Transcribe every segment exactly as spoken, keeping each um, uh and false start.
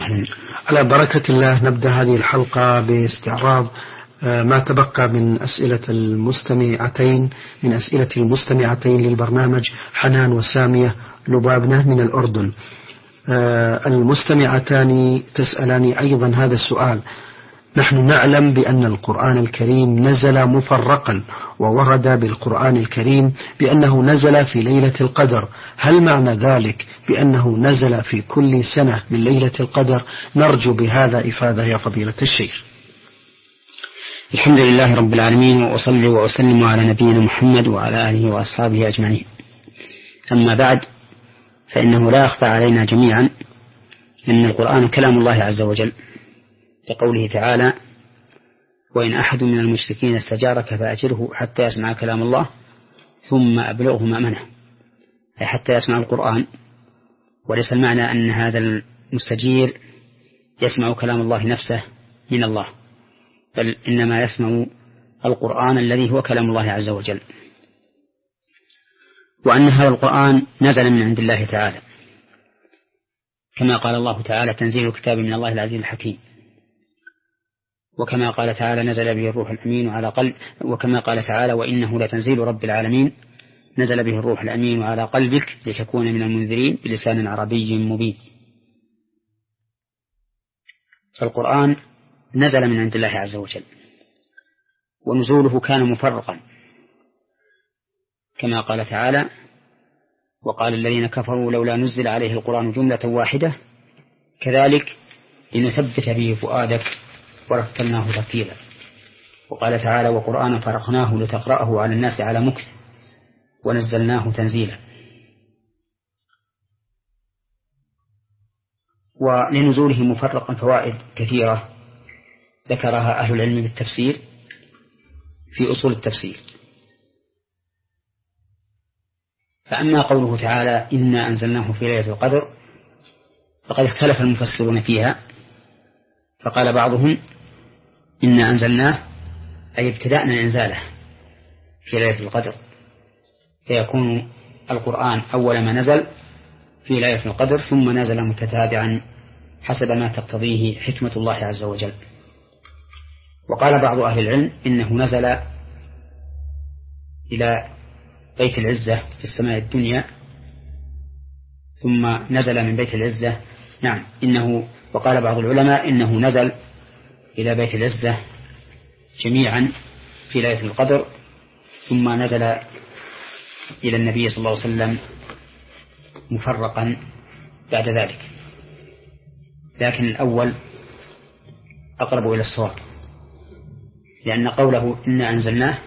على بركة الله نبدأ هذه الحلقة باستعراض ما تبقى من أسئلة المستمعتين من أسئلة المستمعتين للبرنامج حنان وسامية لبابنة من الأردن. المستمعتان تسألان أيضا هذا السؤال: نحن نعلم بأن القرآن الكريم نزل مفرقا، وورد بالقرآن الكريم بأنه نزل في ليلة القدر، هل معنى ذلك بأنه نزل في كل سنة من ليلة القدر؟ نرجو بهذا إفادة يا فضيلة الشيخ. الحمد لله رب العالمين، وأصلي وأسلم على نبينا محمد وعلى آله وأصحابه أجمعين. أما بعد، فإنه لا يخفى علينا جميعا أن القرآن كلام الله عز وجل، لقوله تعالى: وإن أحد من المشركين استجارك فأجره حتى يسمع كلام الله ثم أبلغه مأمنه، أي حتى يسمع القرآن. وليس المعنى أن هذا المستجير يسمع كلام الله نفسه من الله، بل إنما يسمع القرآن الذي هو كلام الله عز وجل، وأن هذا القرآن نزل من عند الله تعالى، كما قال الله تعالى: تنزيل الكتاب من الله العزيز الحكيم. وكما قال تعالى: نزل به الروح الأمين على قلب وكما قال تعالى: وإنه لتنزيل رب العالمين نزل به الروح الأمين على قلبك لتكون من المنذرين بلسان عربي مبين. القرآن نزل من عند الله عز وجل، ونزوله كان مفرقا، كما قال تعالى: وقال الذين كفروا لولا نزل عليه القرآن جملة واحدة كذلك لنثبت به فؤادك ورتلناه ترتيلا. وقال تعالى: وقرآنا فرقناه لتقرأه على الناس على مكث ونزلناه تنزيلا. ولنزوله مفرقا فوائد كثيرة ذكرها أهل العلم بالتفسير في أصول التفسير. فأما قوله تعالى: إنا أنزلناه في ليلة القدر، فقد اختلف المفسرون فيها، فقال بعضهم: إنا أنزلناه أي ابتدأنا إنزاله في ليلة القدر، فيكون القرآن أول ما نزل في ليلة القدر، ثم نزل متتابعا حسب ما تقتضيه حكمة الله عز وجل. وقال بعض أهل العلم إنه نزل إلى بيت العزة في السماء الدنيا، ثم نزل من بيت العزة نعم إنه وقال بعض العلماء إنه نزل إلى بيت العزة جميعا في ليلة القدر، ثم نزل إلى النبي صلى الله عليه وسلم مفرقا بعد ذلك. لكن الأول أقرب إلى الصواب، لأن قوله إنا أنزلناه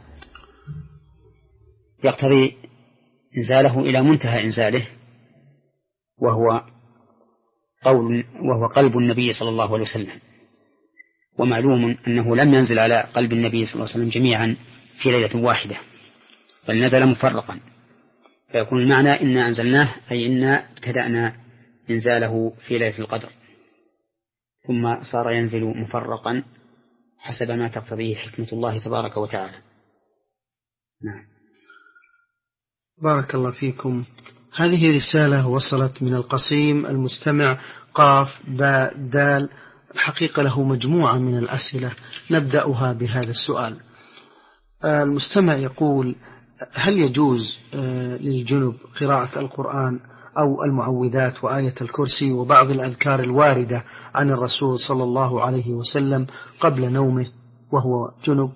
يقتضي إنزاله إلى منتهى إنزاله، وهو قول وهو قلب النبي صلى الله عليه وسلم. ومعلوم أنه لم ينزل على قلب النبي صلى الله عليه وسلم جميعا في ليلة واحدة، بل نزل مفرقا، فيكون المعنى إنا أنزلناه أي إنا ابتدأنا إنزاله في ليلة القدر، ثم صار ينزل مفرقا حسب ما تقتضيه حكمة الله تبارك وتعالى. نعم. بارك الله فيكم. هذه رسالة وصلت من القصيم المستمع قاف باء دال، الحقيقة له مجموعة من الأسئلة، نبدأها بهذا السؤال. المستمع يقول: هل يجوز للجنب قراءة القرآن أو المعوذات وآية الكرسي وبعض الأذكار الواردة عن الرسول صلى الله عليه وسلم قبل نومه وهو جنب؟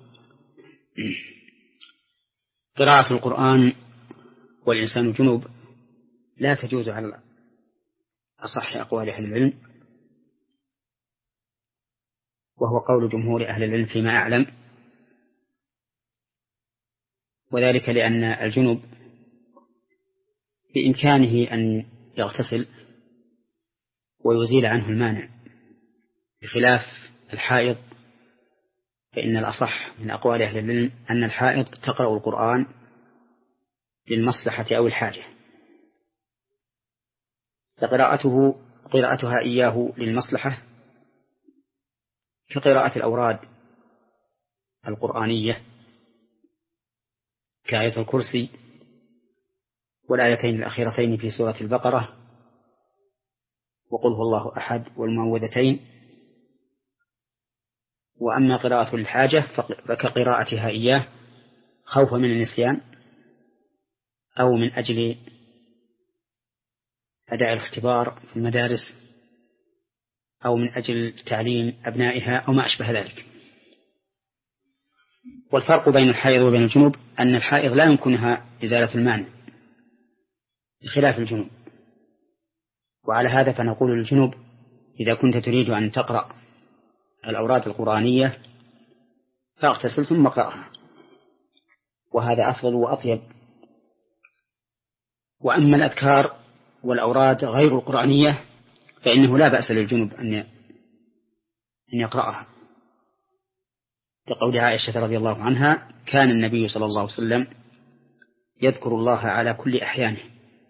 قراءة القرآن والإنسان جنب لا تجوز على أصح أقوال أهل العلم، وهو قول جمهور أهل العلم فيما أعلم، وذلك لأن الجنب بإمكانه أن يغتسل ويزيل عنه المانع، بخلاف الحائض، فإن الأصح من أقوال أهل العلم أن الحائض تقرأ القرآن للمصلحة أو الحاجة، فقراءته قراءتها إياه للمصلحة كقراءة الأوراد القرآنية كآية الكرسي والآيتين الأخيرتين في سورة البقرة وقل هو الله أحد والمعوذتين. وأما قراءة الحاجة فكقراءتها إياه خوفا من النسيان أو من أجل أداء الاختبار في المدارس أو من أجل تعليم أبنائها أو ما أشبه ذلك. والفرق بين الحائض وبين الجنوب أن الحائض لا يمكنها إزالة المانع بخلاف الجنوب. وعلى هذا فنقول للجنوب إذا كنت تريد أن تقرأ الأوراد القرآنية فاغتسل ثم اقرأها، وهذا أفضل وأطيب. وأما الأذكار والأوراد غير القرآنية فإنه لا بأس للجنوب أن أن يقرأها، لقول عائشة رضي الله عنها: كان النبي صلى الله عليه وسلم يذكر الله على كل أحيانه،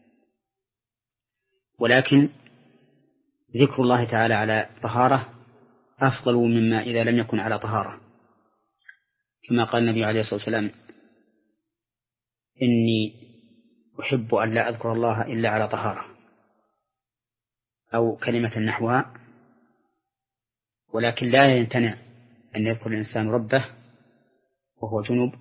ولكن ذكر الله تعالى على طهارة أفضل مما إذا لم يكن على طهارة، كما قال النبي عليه الصلاة والسلام: إني أحب أن لا أذكر الله إلا على طهارة، أو كلمة نحوها. ولكن لا يمتنع أن يذكر الإنسان ربه وهو جنب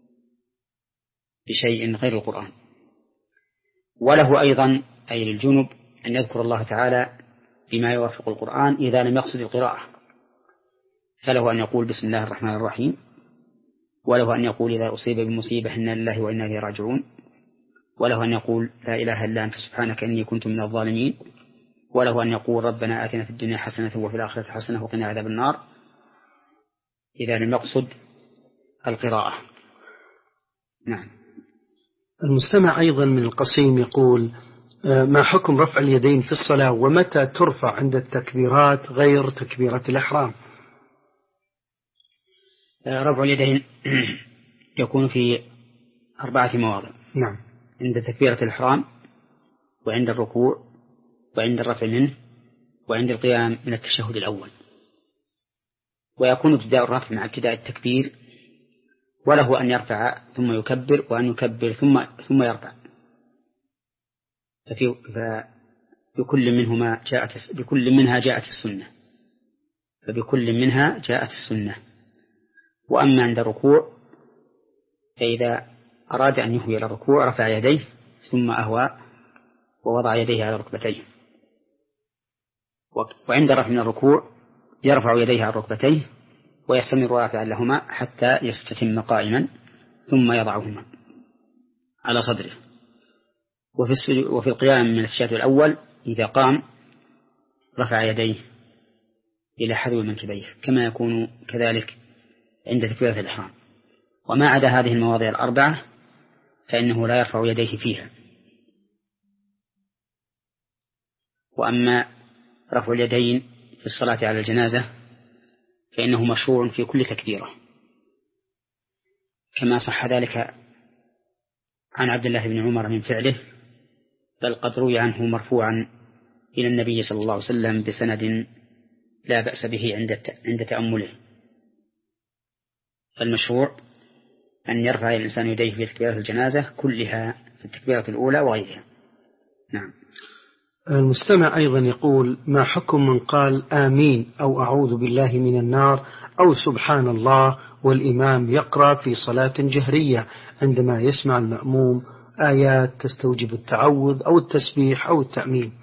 بشيء غير القرآن. وله أيضا أي للجنب أن يذكر الله تعالى بما يوافق القرآن إذا لم يقصد القراءة، فله أن يقول بسم الله الرحمن الرحيم، وله أن يقول إذا أصيب بمصيبة إنا لله وإنا إليه راجعون، وله أن يقول لا إله إلا أنت سبحانك إني كنت من الظالمين، وله أن يقول ربنا آتنا في الدنيا حسنة وفي الآخرة حسنة وقنا عذاب النار إذا لم يقصد القراءة. نعم. المستمع أيضا من القصيم يقول: ما حكم رفع اليدين في الصلاة ومتى ترفع عند التكبيرات غير تكبيرة الإحرام؟ رفع اليدين يكون في أربعة مواضع. نعم. عند تكبيرة الإحرام، وعند الركوع، وعند الرفع منه، وعند القيام من التشهد الأول. ويكون ابتداء الرفع مع ابتداء التكبير، وله أن يرفع ثم يكبر، وأن يكبر ثم ثم يرفع. ففي فبكل منهما جاءت بكل منها جاءت السنة فبكل منها جاءت السنة. وأما عند الركوع فإذا أراد أن يهوي إلى الركوع رفع يديه ثم أهوى ووضع يديه على ركبتيه. وعند رفع من الركوع يرفع يديه على ركبتيه ويستمر رافعا لهما حتى يستتم قائما ثم يضعهما على صدره. وفي وفي القيام من التشهد الأول إذا قام رفع يديه إلى حذو منكبيه كما يكون كذلك عند تكبيرة الإحرام. وما عدا هذه المواضع الأربعة فإنه لا يرفع يديه فيها. وأما رفع اليدين في الصلاة على الجنازة فإنه مشروع في كل تكبيرة، كما صح ذلك عن عبد الله بن عمر من فعله، بل قد روي عنه مرفوعا إلى النبي صلى الله عليه وسلم بسند لا بأس به عند عند تأمله. فالمشروع أن يرفع الإنسان يديه في تكبيرة الجنازة كلها، في التكبيرة الأولى وغيرها. نعم. المستمع أيضا يقول: ما حكم من قال آمين أو أعوذ بالله من النار أو سبحان الله والإمام يقرأ في صلاة جهرية عندما يسمع المأموم آيات تستوجب التعوذ أو التسبيح أو التأمين؟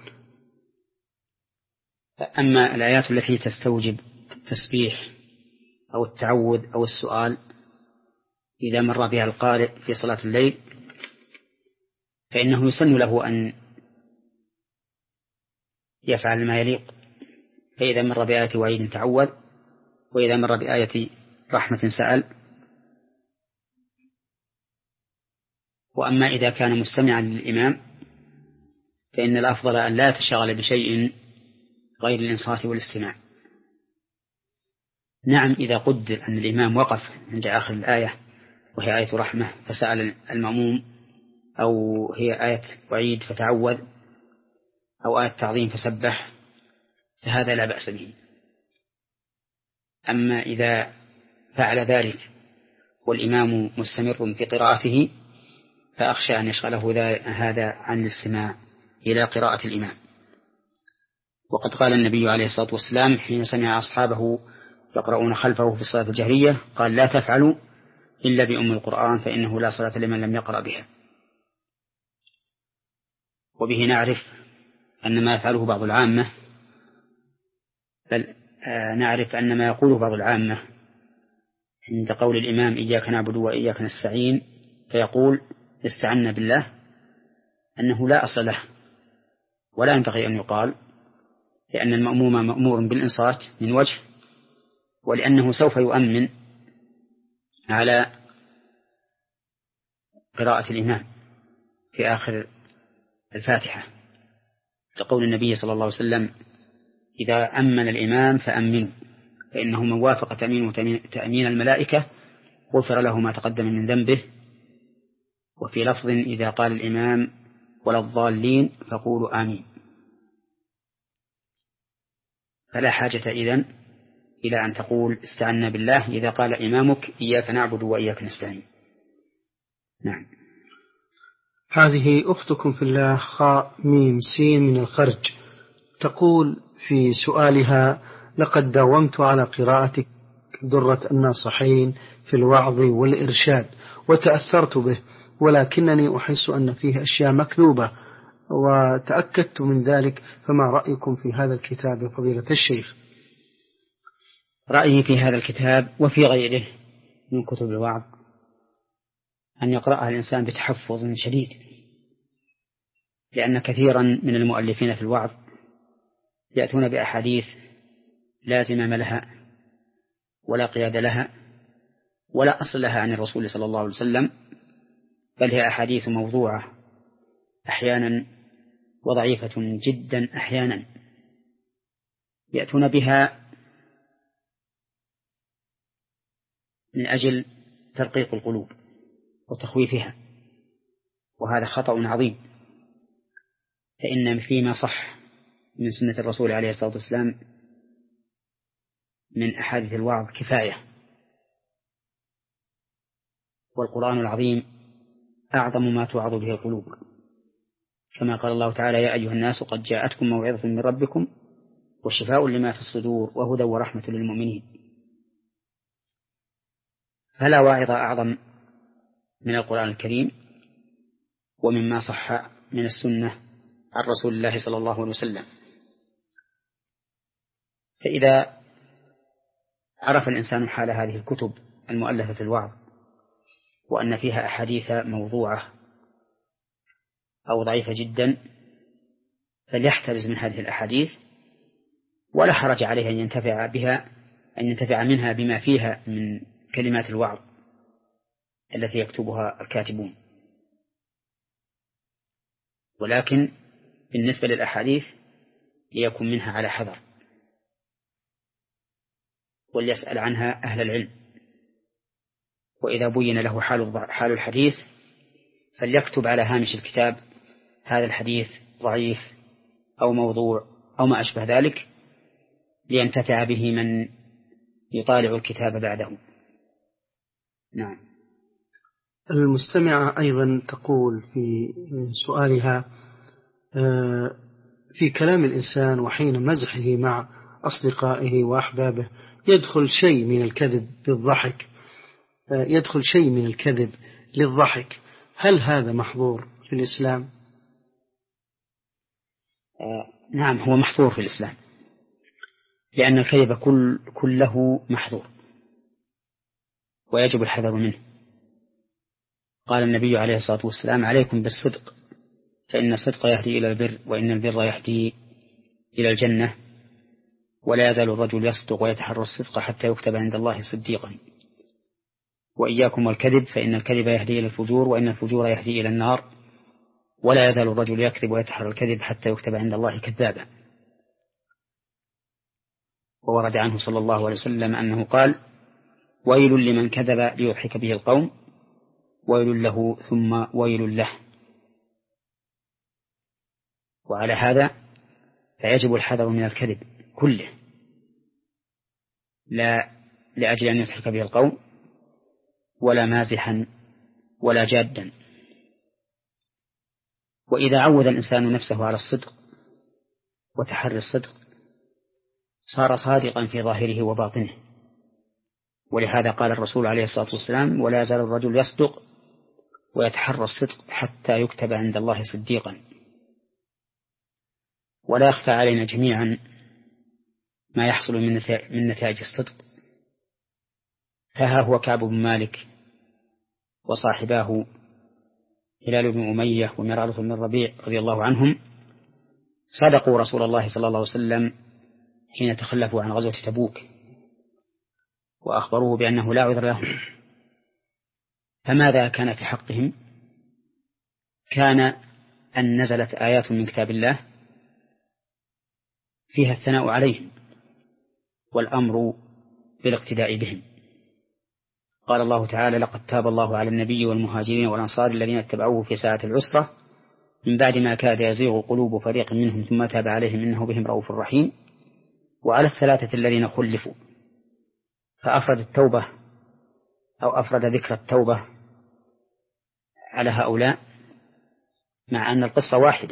أما الآيات التي تستوجب التسبيح أو التعوذ أو السؤال إذا مر بها القارئ في صلاة الليل فإنه يسن له أن يفعل ما يليق، فإذا مر بآية وعيد تعوذ، وإذا مر بآية رحمة سأل. وأما إذا كان مستمعا للإمام فإن الأفضل أن لا يتشغل بشيء غير الإنصات والاستماع. نعم، إذا قدر أن الإمام وقف عند آخر الآية وهي آية رحمة فسأل المأموم، أو هي آية وعيد فتعوذ، أو آية تعظيم فسبح، فهذا لا بأس به. أما إذا فعل ذلك والإمام مستمر في قراءته فأخشى أن يشغله هذا عن الاستماع إلى قراءة الإمام. وقد قال النبي عليه الصلاة والسلام حين سمع أصحابه يقرؤون خلفه في الصلاة الجهرية قال: لا تفعلوا إلا بأم القرآن فإنه لا صلاة لمن لم يقرأ بها. وبه نعرف أن ما يفعله بعض العامة، بل آه نعرف أن ما يقوله بعض العامة عند قول الإمام إياك نعبد وإياك نستعين فيقول استعنا بالله، أنه لا أصل له ولا ينبغي أن يقال، لأن المأموم مأمور بالإنصات من وجه، ولأنه سوف يؤمن على قراءة الإمام في آخر الفاتحة، لقول النبي صلى الله عليه وسلم: إذا أمن الإمام فأمنوا فإنه من وافق تأمين تأمين الملائكة غفر له ما تقدم من ذنبه. وفي لفظ: إذا قال الإمام ولا الضالين فقولوا آمين. فلا حاجة إذن إلى أن تقول استعنا بالله إذا قال إمامك إياك نعبد وإياك نستعين. نعم. هذه أختكم في الله خاء ميم سين من الخرج تقول في سؤالها: لقد داومت على قراءة درة الناصحين في الوعظ والإرشاد وتأثرت به، ولكنني أحس أن فيه أشياء مكذوبة وتأكدت من ذلك، فما رأيكم في هذا الكتاب يا فضيلة الشيخ؟ رأيي في هذا الكتاب وفي غيره من كتب الوعظ أن يقرأها الإنسان بتحفظ شديد، لأن كثيرا من المؤلفين في الوعظ يأتون بأحاديث لا زمام لها ولا قياد لها ولا أصل لها عن الرسول صلى الله عليه وسلم، بل هي أحاديث موضوعة أحيانا وضعيفة جدا أحيانا، يأتون بها من أجل ترقيق القلوب وتخويفها، وهذا خطأ عظيم. فإن فيما صح من سنة الرسول عليه الصلاة والسلام من أحاديث الوعظ كفاية، والقرآن العظيم أعظم ما توعظ به القلوب، كما قال الله تعالى: يا أيها الناس قد جاءتكم موعظة من ربكم وشفاء لما في الصدور وهدى ورحمة للمؤمنين. فلا واعظ أعظم من القرآن الكريم ومما صح من السنة عن رسول الله صلى الله عليه وسلم. فإذا عرف الإنسان حال هذه الكتب المؤلفة في الوعظ وأن فيها أحاديث موضوعة أو ضعيفة جدا فليحترز من هذه الأحاديث، ولا حرج عليه أن ينتفع بها أن ينتفع منها بما فيها من كلمات الوعظ التي يكتبها الكاتبون. ولكن بالنسبة للأحاديث ليكن منها على حذر، وليسأل عنها أهل العلم، وإذا بين له حال الحديث فليكتب على هامش الكتاب: هذا الحديث ضعيف أو موضوع أو ما أشبه ذلك، لينتفع به من يطالع الكتاب بعده. نعم. المستمعة أيضا تقول في سؤالها: في كلام الإنسان وحين مزحه مع أصدقائه وأحبابه يدخل شيء من الكذب للضحك يدخل شيء من الكذب للضحك هل هذا محظور في الإسلام؟ آه نعم، هو محظور في الإسلام، لأن الكذب كل كله محظور ويجب الحذر منه. قال النبي عليه الصلاة والسلام: عليكم بالصدق فإن الصدق يهدي إلى البر وإن البر يهدي إلى الجنة، ولا يزال الرجل يصدق ويتحرى الصدق حتى يكتب عند الله صديقا. وإياكم والكذب فإن الكذب يهدي إلى الفجور وإن الفجور يهدي إلى النار، ولا يزال الرجل يكذب ويتحرى الكذب حتى يكتب عند الله كذابا. وورد عنه صلى الله عليه وسلم أنه قال: ويل لمن كذب ليضحك به القوم ويل له ثم ويل له. وعلى هذا فيجب الحذر من الكذب كله، لا لأجل أن يضحك به القوم ولا مازحا ولا جادا. وإذا عود الإنسان نفسه على الصدق وتحري الصدق صار صادقا في ظاهره وباطنه. ولهذا قال الرسول عليه الصلاة والسلام: ولا يزال الرجل يصدق ويتحرى الصدق حتى يكتب عند الله صديقا. ولا يخفى علينا جميعا ما يحصل من نتائج الصدق. فها هو كعب بن مالك وصاحباه هلال بن أمية ومرارة بن الربيع رضي الله عنهم صدقوا رسول الله صلى الله عليه وسلم حين تخلفوا عن غزوة تبوك وأخبروه بأنه لا عذر لهم. فماذا كان في حقهم؟ كان أن نزلت آيات من كتاب الله فيها الثناء عليهم والأمر بالاقتداء بهم. قال الله تعالى: لقد تاب الله على النبي والمهاجرين والأنصار الذين اتبعوه في ساعة العسرة من بعد ما كاد يزيغ قلوب فريق منهم ثم تاب عليهم إنه بهم رؤوف رحيم. وعلى الثلاثة الذين خلفوا، فأفرد التوبة أو أفرد ذكر التوبة على هؤلاء مع أن القصة واحدة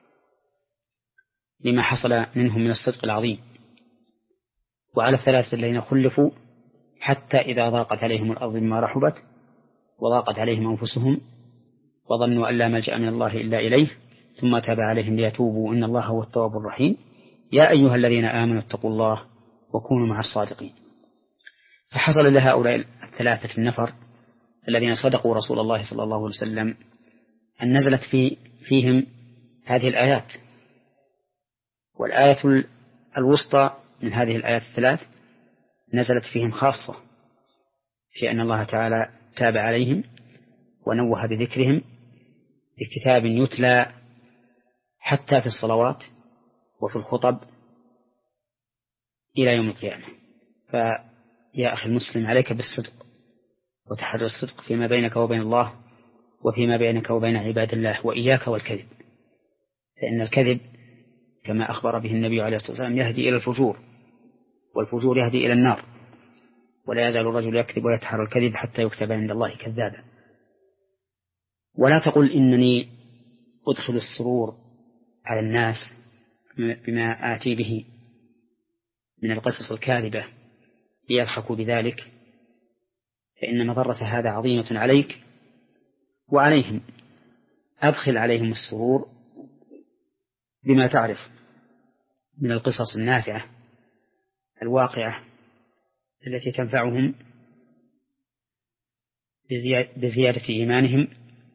لما حصل منهم من الصدق العظيم. وعلى الثلاثة الذين خلفوا حتى إذا ضاقت عليهم الأرض بما رحبت وضاقت عليهم أنفسهم وظنوا أن لا ملجأ من الله إلا إليه ثم تاب عليهم ليتوبوا إن الله هو التواب الرحيم. يا أيها الذين آمنوا اتقوا الله وكونوا مع الصادقين. فحصل لهؤلاء الثلاثة النفر الذين صدقوا رسول الله صلى الله عليه وسلم أن نزلت في فيهم هذه الآيات. والآية الوسطى من هذه الآيات الثلاث نزلت فيهم خاصة في أن الله تعالى تاب عليهم ونوه بذكرهم بكتاب يتلى حتى في الصلوات وفي الخطب إلى يوم القيامة. فيا أخي المسلم، عليك بالصدق وتحري الصدق فيما بينك وبين الله وفيما بينك وبين عباد الله، وإياك والكذب، فإن الكذب كما أخبر به النبي عليه الصلاة والسلام يهدي إلى الفجور، والفجور يهدي إلى النار. ولا يزال الرجل يكذب ويتحرى الكذب حتى يكتب عند الله كذابا. ولا تقل إنني أدخل السرور على الناس بما آتي به من القصص الكاذبة ليضحكوا بذلك، فإن مضرة هذا عظيمة عليك وعليهم. أدخل عليهم السرور بما تعرف من القصص النافعة الواقعة التي تنفعهم بزيادة إيمانهم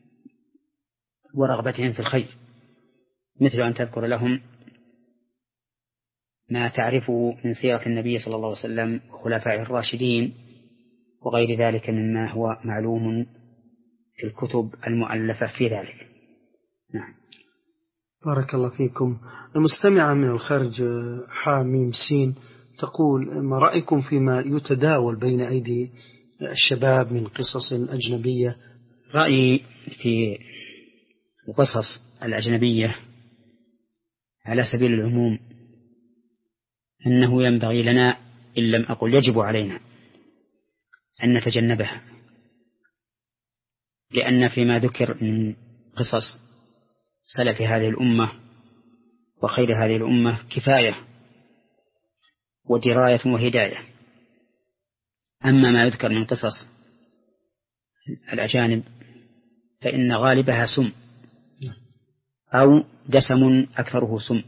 ورغبتهم في الخير، مثل أن تذكر لهم ما تعرفه من سيرة النبي صلى الله عليه وسلم وخلفائه الراشدين وغير ذلك مما هو معلوم في الكتب المؤلفة في ذلك. نعم. بارك الله فيكم. المستمعة من الخارج حاميم سين تقول: ما رأيكم فيما يتداول بين أيدي الشباب من قصص أجنبية؟ رأيي في القصص الأجنبية على سبيل العموم أنه ينبغي لنا، إن لم أقل يجب علينا، أن نتجنبها، لأن فيما ذكر من قصص سلف هذه الأمة وخير هذه الأمة كفاية ودراية وهداية. أما ما يذكر من قصص الأجانب فإن غالبها سم أو دسم أكثره سم،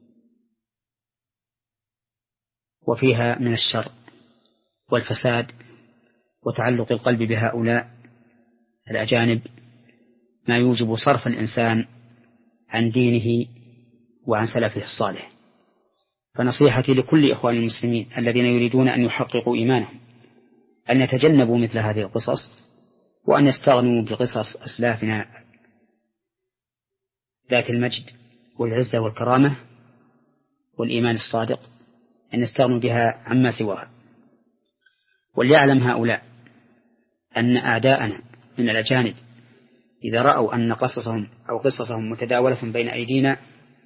وفيها من الشر والفساد وتعلق القلب بهؤلاء الأجانب ما يوجب صرف الإنسان عن دينه وعن سلفه الصالح. فنصيحتي لكل إخوان المسلمين الذين يريدون أن يحققوا إيمانهم أن يتجنبوا مثل هذه القصص، وأن يستغنوا بقصص أسلافنا ذات المجد والعزة والكرامة والإيمان الصادق، أن يستغنوا بها عما سواها. وليعلم هؤلاء أن أعداءنا من الأجانب إذا رأوا أن قصصهم أو قصصهم متداولة بين أيدينا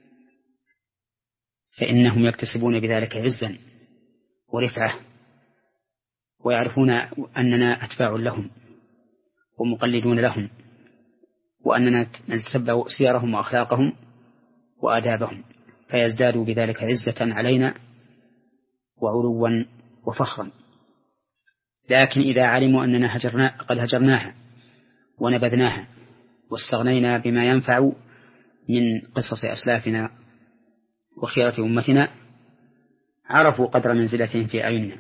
فإنهم يكتسبون بذلك عزا ورفعة، ويعرفون أننا أتباع لهم ومقلدون لهم، وأننا نتتبع سيرهم وأخلاقهم وآدابهم. فيزدادوا بذلك عزة علينا وعلوا وفخرا. لكن إذا علموا أننا هجرنا قد هجرناها ونبذناها واستغنينا بما ينفع من قصص أسلافنا وخيرة أمتنا عرفوا قدر منزلتهم في أعيننا.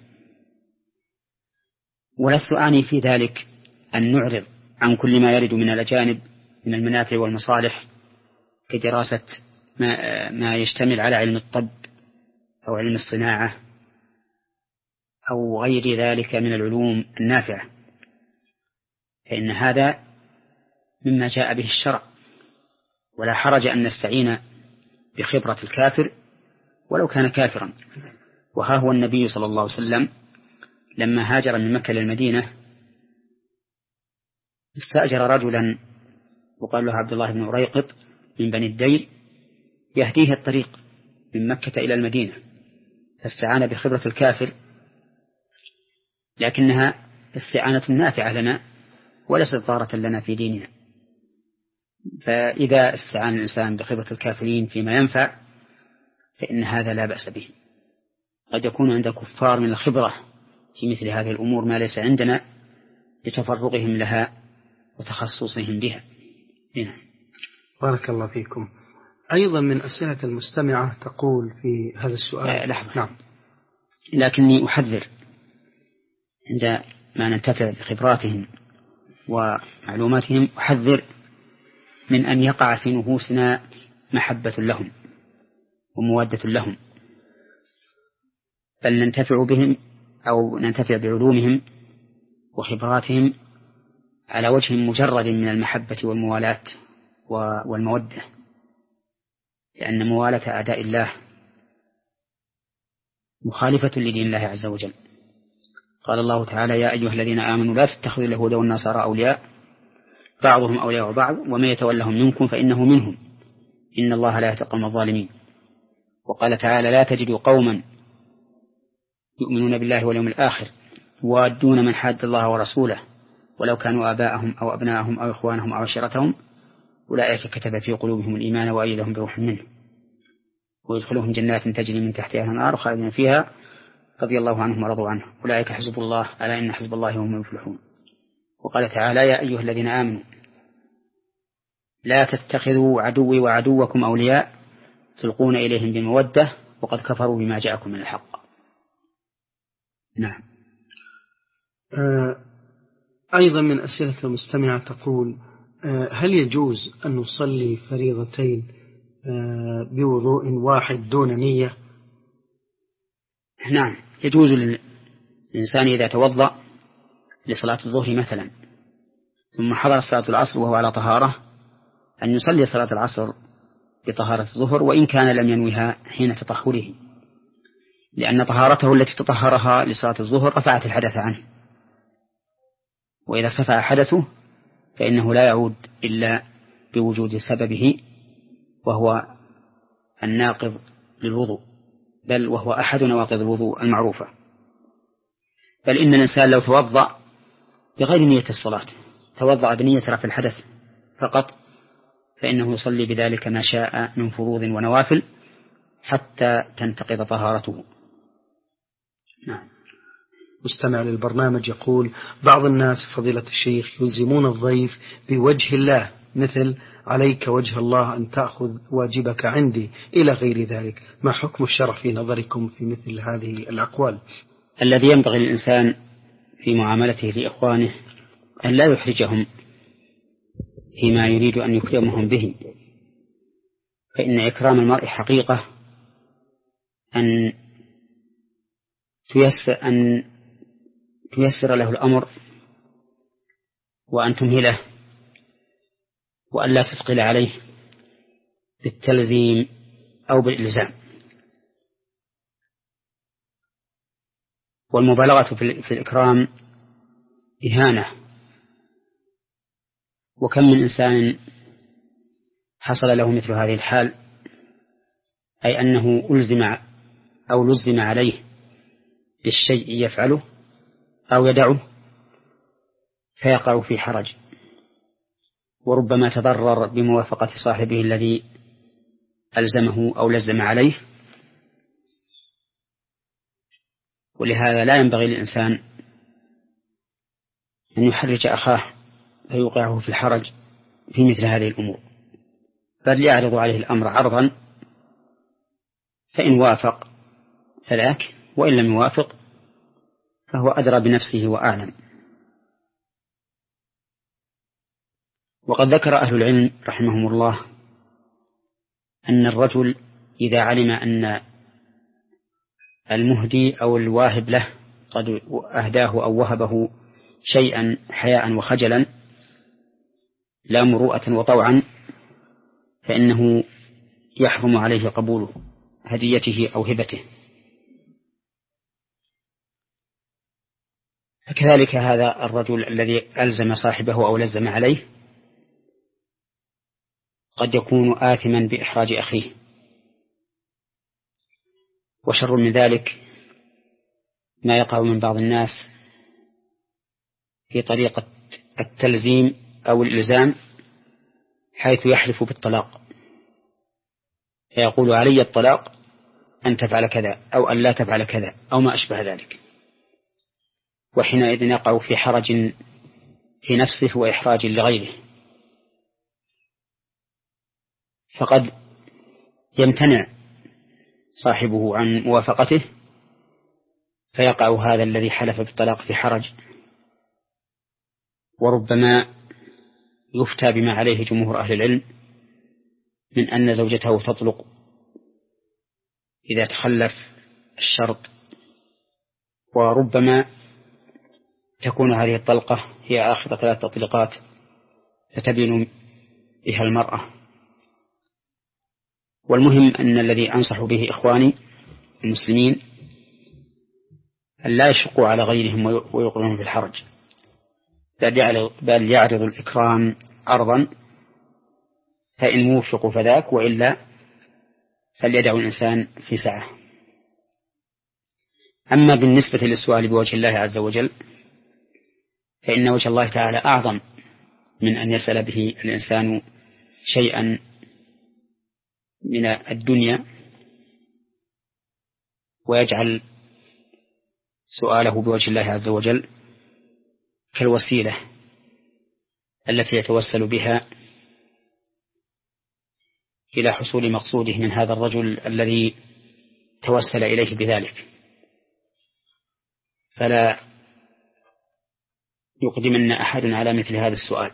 ولست أعني في ذلك أن نعرض عن كل ما يرد من الأجانب من المنافع والمصالح كدراسة ما, ما يشتمل على علم الطب أو علم الصناعة أو غير ذلك من العلوم النافعة، فإن هذا مما جاء به الشرع، ولا حرج أن نستعين بخبرة الكافر ولو كان كافرا. وها هو النبي صلى الله عليه وسلم لما هاجر من مكة للمدينة استأجر رجلا وقال له عبد الله بن أريقط من بني الديل يهديه الطريق من مكة إلى المدينة، فاستعان بخبرة الكافر، لكنها استعانة نافعة لنا وليست ضارة لنا في ديننا. فإذا استعان الإنسان بخبرة الكافرين فيما ينفع فإن هذا لا بأس به. قد يكون عند كفار من الخبرة في مثل هذه الأمور ما ليس عندنا لتفرغهم لها وتخصصهم بها. هنا. بارك الله فيكم. أيضا من أسئلة المستمعة تقول في هذا السؤال. لحظة. نعم. لكني أحذر عندما ننتفع بخبراتهم ومعلوماتهم، أحذر من أن يقع في نفوسنا محبة لهم ومودة لهم، بل ننتفع بهم أو ننتفع بعلومهم وخبراتهم على وجه مجرد من المحبة والموالاة والمودة، لأن موالاة أعداء الله مخالفة لدين الله عز وجل. قال الله تعالى: يا أيها الذين آمنوا لا تتخذوا اليهود والنصارى أولياء بعضهم أولياء بعض ومن يتولهم منكم فإنه منهم إن الله لا يهدي القوم الظالمين. وقال تعالى: لا تجد قوما يؤمنون بالله واليوم الآخر يوادون من حاد الله ورسوله ولو كانوا آباءهم أو أبناءهم أو إخوانهم أو عشيرتهم أولئك كتب في قلوبهم الإيمان وأيدهم بروح منه ويدخلهم جنات تجري من تحتها الأنهار خالدين فيها رضي الله عنهم ورضوا عنه أولئك حزب الله ألا إن حزب الله هم المفلحون. وقال تعالى: يا أيها الذين آمنوا لا تتخذوا عدوي وعدوكم أولياء تلقون إليهم بمودة وقد كفروا بما جاءكم من الحق. نعم. أيضا من أسئلة المستمعة تقول: هل يجوز أن نصلي فريضتين بوضوء واحد دون نية؟ نعم، يجوز للإنسان إذا توضأ لصلاة الظهر مثلا ثم حضر صلاة العصر وهو على طهارة أن يصلي صلاة العصر بطهارة الظهر وإن كان لم ينويها حين تطهره، لأن طهارته التي تطهرها لصلاة الظهر رفعت الحدث عنه، وإذا ارتفع حدثه فإنه لا يعود إلا بوجود سببه وهو الناقض للوضوء، بل وهو أحد نواقض الوضوء المعروفة. بل إن الإنسان لو توضأ بغير نية الصلاة، توضأ بنية رفع الحدث فقط، فإنه يصلي بذلك ما شاء من فروض ونوافل حتى تنتقض طهارته. نعم. مستمع للبرنامج يقول: بعض الناس فضيلة الشيخ يلزمون الضيف بوجه الله، مثل عليك وجه الله أن تأخذ واجبك عندي إلى غير ذلك، ما حكم الشرع في نظركم في مثل هذه الأقوال؟ الذي ينبغي للإنسان في معاملته لإخوانه أن لا يحرجهم فيما يريد أن يكرمهم به، فإن إكرام المرء حقيقة أن تيسر, أن تيسر له الأمر وأن تمهله وأن لا تثقل عليه بالتلزيم أو بالإلزام. والمبالغة في الإكرام إهانة، وكم من إنسان حصل له مثل هذه الحال، أي أنه ألزم أو لزم عليه بالشيء يفعله أو يدعه فيقع في حرج، وربما تضرر بموافقة صاحبه الذي ألزمه أو لزم عليه. ولهذا لا ينبغي للإنسان أن يحرج أخاه فيوقعه في الحرج في مثل هذه الأمور، بل يعرض عليه الأمر عرضا، فإن وافق فذاك، وإن لم يوافق فهو أدرى بنفسه وأعلم. وقد ذكر أهل العلم رحمهم الله أن الرجل إذا علم أن المهدي أو الواهب له قد أهداه أو وهبه شيئا حياء وخجلا لا مروءة وطوعا، فإنه يحرم عليه قبول هديته أو هبته. فكذلك هذا الرجل الذي ألزم صاحبه أو لزم عليه قد يكون آثما بإحراج أخيه. وشر من ذلك ما يقع من بعض الناس في طريقة التلزيم أو الإلزام، حيث يحلف بالطلاق فيقول علي الطلاق أن تفعل كذا أو أن لا تفعل كذا أو ما أشبه ذلك، وحينئذ يقع في حرج في نفسه وإحراج لغيره، فقد يمتنع صاحبه عن موافقته فيقع هذا الذي حلف بالطلاق في حرج. وربما يفتى بما عليه جمهور أهل العلم من أن زوجته تطلق إذا تخلف الشرط، وربما تكون هذه الطلقة هي آخر ثلاث تطليقات فتبين بها المرأة. والمهم أن الذي أنصح به إخواني المسلمين أن لا يشقوا على غيرهم ويوقعون في الحرج، بل يعرض الإكرام عرضا، فإن موفقوا فذاك، وإلا فليدع الإنسان في سعة. أما بالنسبة للسؤال بوجه الله عز وجل فإن وجه الله تعالى أعظم من أن يسأل به الإنسان شيئا من الدنيا ويجعل سؤاله بوجه الله عز وجل كالوسيلة التي يتوسل بها إلى حصول مقصوده من هذا الرجل الذي توسل إليه بذلك. فلا يقدمن أحد على مثل هذا السؤال،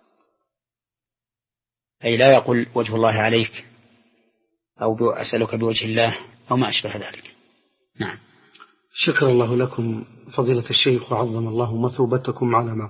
أي لا يقول وجه الله عليك أو أسألك بوجه الله أو ما أشبه ذلك. نعم. شكر الله لكم فضيلة الشيخ وعظم الله مثوبتكم على ما